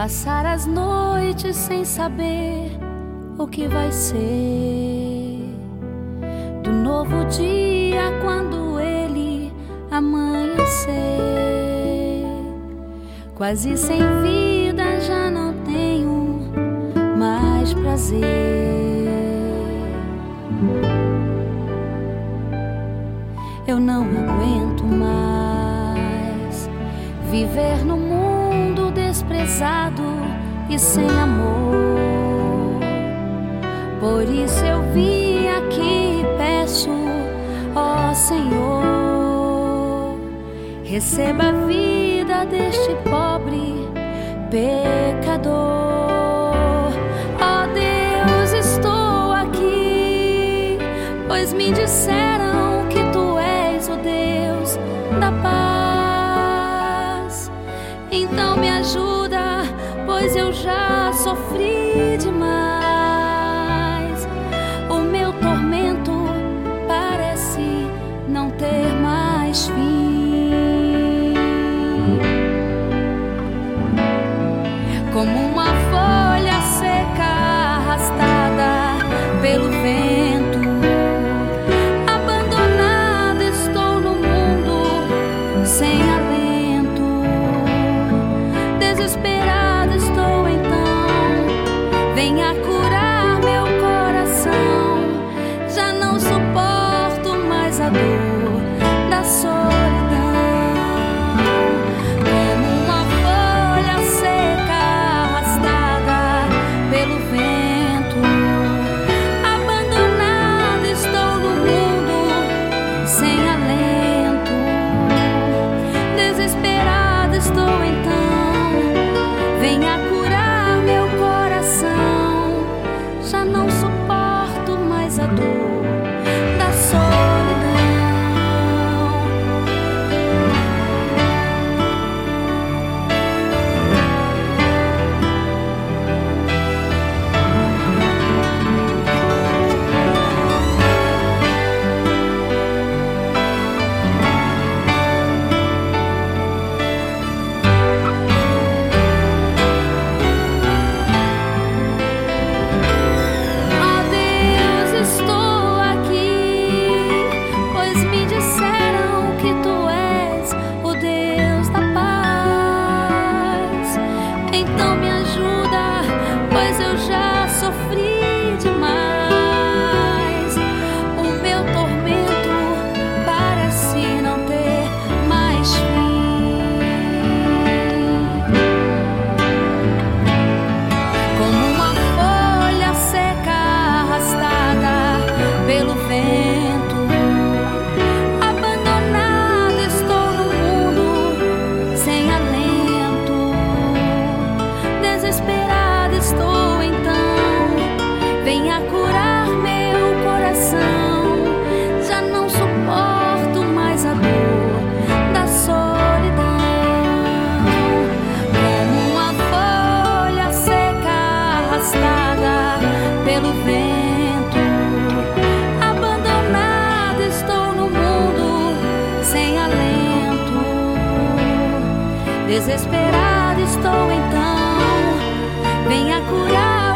Passar as noites sem saber o que vai ser do novo dia quando ele amanhecer. Quase sem vida, já não tenho mais prazer. Eu não aguento mais viver no mundo desprezado e sem amor. Por isso eu vim aqui e peço, ó Senhor, receba a vida deste pobre pecador. Ó Deus, estou aqui, pois me disseram que tu és o Deus da paz. Então me ajuda, pois eu já sofri demais. O meu tormento parece não ter mais fim. Como uma folha seca arrastada pelo vento, abandonada estou no mundo sem alento. Desesperada estou, então venha curar meu coração. Já não suporto mais a dor da solidão. Como uma folha seca arrastada pelo vento, abandonada estou no mundo sem alento. Desesperada estou, então venha curar meu coração. Já não suporto mais a dor da solidão. Ó Deus, estou aqui, pois me disseram que tu és o Deus da paz. Então me ajuda, pois eu já sofri demais. O meu tormento parece não ter mais fim. Como uma folha seca arrastada pelo vento, abandonada estou no mundo sem alento. Desesperada estou, então venha curar meu coração. Já não suporto mais a dor da solidão. Como uma folha seca arrastada pelo vento, abandonada estou no mundo sem alento. Desesperada estou, então venha curar